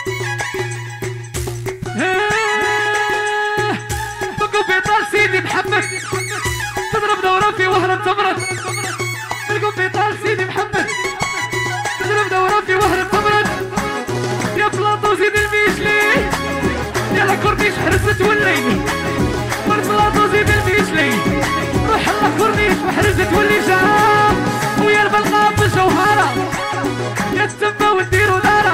القبيطال سيدي محمد تضرب دورة في وهرة تمرد. القبيطال سيدي محمد تضرب دورة في وهرة تمرد. يا بلاطو زيد الميشلي يا لا كورنيش حرزة تولي. بلاطو زيد الميشلي روح الله كورنيش محرزة تولي شهر. ويا البلقاء بالجوهرة يا التمة ونديرو دارة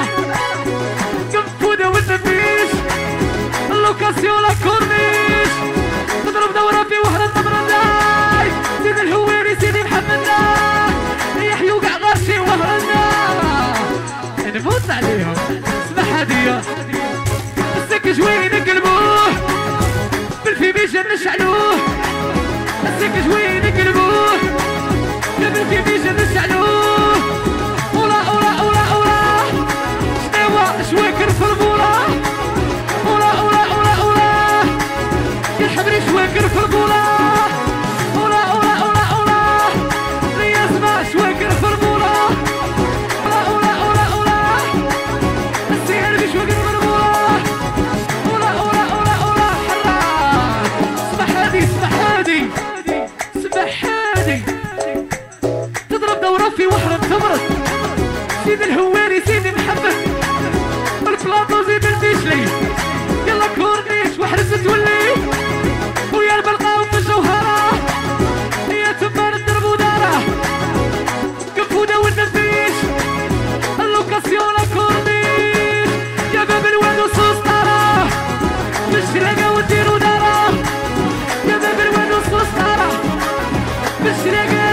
قنفودة والنبيش اللوكاسيون لا كورنيش تضرب دورة في وهرة تمرد. زيد الهويري سيدي محمد يحيى وقع غاشي وهرنا نفوت عليهم. اسمح هدية السك جوين نقلبوه بالفيميشن نشعلوه. السك جوين نقلبوه يا بالفيميشن نشعلوه. اولا اولا اولا اولا شناوا شواكر في البولا. اولا اولا اولا اولا يا الحبري شواكر في البولا. اولا اولا اولا اولا رياض ما شواكر في البولا. اولا اولا اولا اولا السير بشواكر في البولا. اولا اولا اولا اولا حراك اسمح هادي اسمح هادي اسمح هادي تضرب دورة في وحرة تمرد. سيد الهواري سيدي محمد البلاطو زيد الميشلي يلا كورنيش وحرزة تولي. ويا البلقاء بالجوهرة يا تما نضربو دارة قنفودة والنبيش اللوكاسيون لا كورنيش يا باب الواد وسوسطارة بالشراقة ونديرو دارة. يا باب الواد وسوسطارة بالشراقة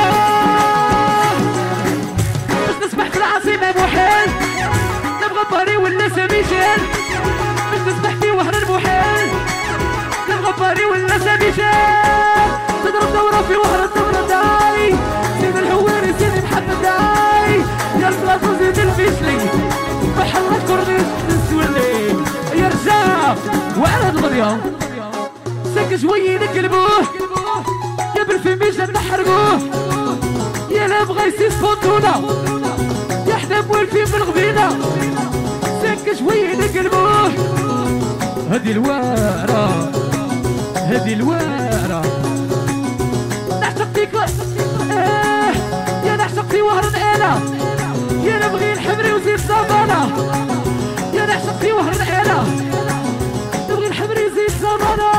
الرجال. باش نسبح في العاصمة بوحال نبغى باري ولا ساميشال. باش نسبح في وهر المحال نبغى باري ولا ساميشال. تضرب دورة في وهر التمرد داي سيد الهواري سيدي محمد داي يا البلاطو زيد الميشلي بحال الكورنيش نسولي يا رجال. وعلى هاد الغنية ساك جوي نقلبوه يا بالفيميشن نحرقوه. يا لا بغا يسيس فوتونا يا حنا موالفين بالغبينة ساك جوي نقلبوه. هادي الوارة هادي الوارة نعشق فيك يا نعشق في وهر انا يا نبغي الحمري وزيد صابانة. يا نعشق في وهر انا نبغي الحمري وزيد صابانة.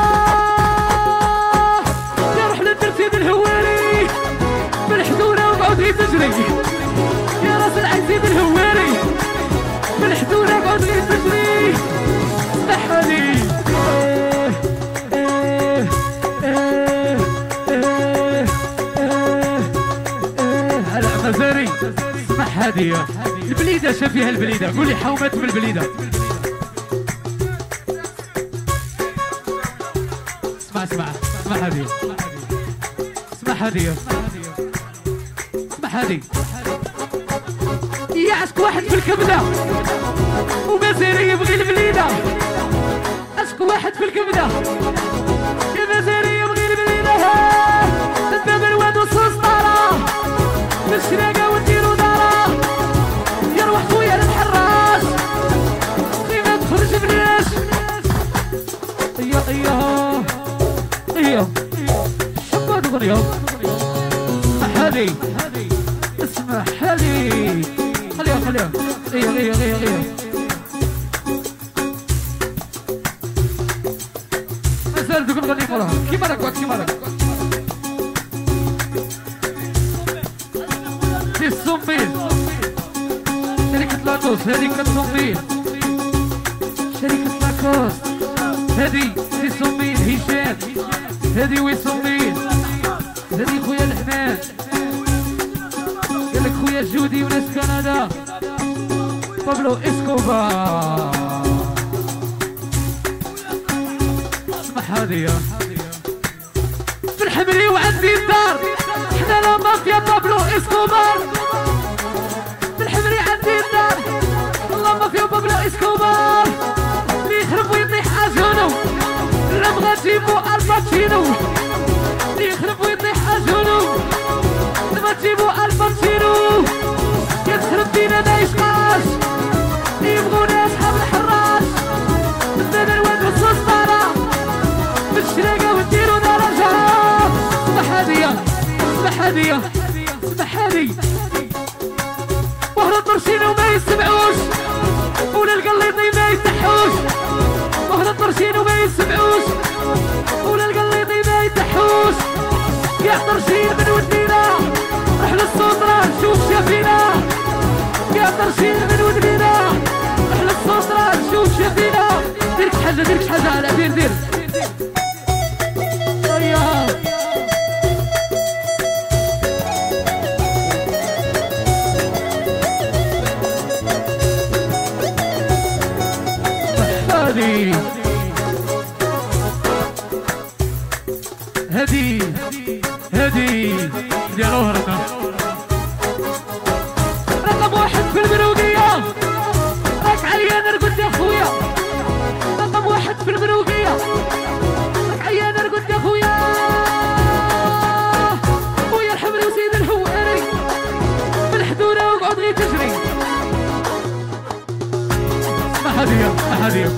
يا روح للترتيب الهواري بالحدورة وقعد تجري. يا راس العزيز الهواري بالحدورة وقعد تجري. اسمحلي هلا مزاري اسمح هدية البليدة شافيها البليدة قولي حومات من البليدة. اسمع اسمع اسمع هدية اسمع هدية اسمع هدية يعشق واحد في الكبدة ومزاري يبغي البليدة. عشق واحد في الكبدة يا مزاري يبغي البليدة. الباب الواد وسوسطارة بالشراقة ونديرو دارة. يا روح خويا للحراش خلينا تخرج بلاش. ايا حبات غنية اسمح هادي اسمح هادي خليها غير مازال دوك نغني موراها كيما راك كيما راك. سي الصوميل شركة لاكوس هادي كتصوميل شركة لاكوس هادي سي صوميل هشام هادي وي صوميل هادي خويا الحنان قالك خويا جودي وناس كندا بابلو اسكوبار. اسمح هادية في الحمري وعندي الدار حنا لا مافيا بابلو اسكوبار. في الحمري عندي الدار لا مافيا بابلو اسكوبار. اللي يخرب ويطيح اجونو لا بغا تجيبو الباتشينو. اللي يخرب ويطيح اجونو لما تجيبو الباتشينو. يتخرب فينا ما يشقاش يبغونا اصحاب يسمعوش ولا القليطي ما يتحوش وهنا الطرشين وما يسمعوش ولا القليطي ما يتحوش يا طرشين من ودينا روح للسطرة نشوف شافينا يا طرشين من ودينا روح للسطرة نشوف شافينا ديرك حاجة على دير هدي ديال وهرقة رقم واحد في المروقية راك عليا نرقد يا خويا رقم واحد في المروقية راك عليا نرقد يا خويا ويرحم لي وسيد الحواري بالحدورة وقعد غير تجري ما هدية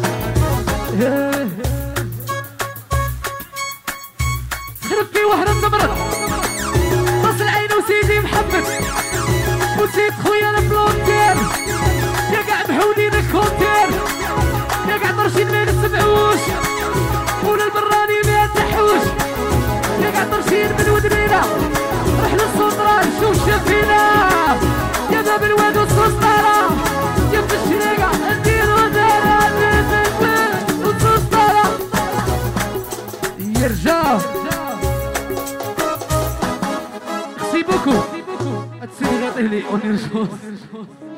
خربتي وهرب نمرض راس العين وسيدي محمد ونسيت خويا البلونتير يا قاع محودين الكونتير يا قاع طرشين ما نسمعوش ولا البراني ما يتحوش يا قاع طرشين من ودنينا روح للسطرة نشوف شافينا يا باب الواد والسطرة يا في الشريقة ندير ودارة والسطرة يرجع Merci beaucoup. On y rejoint.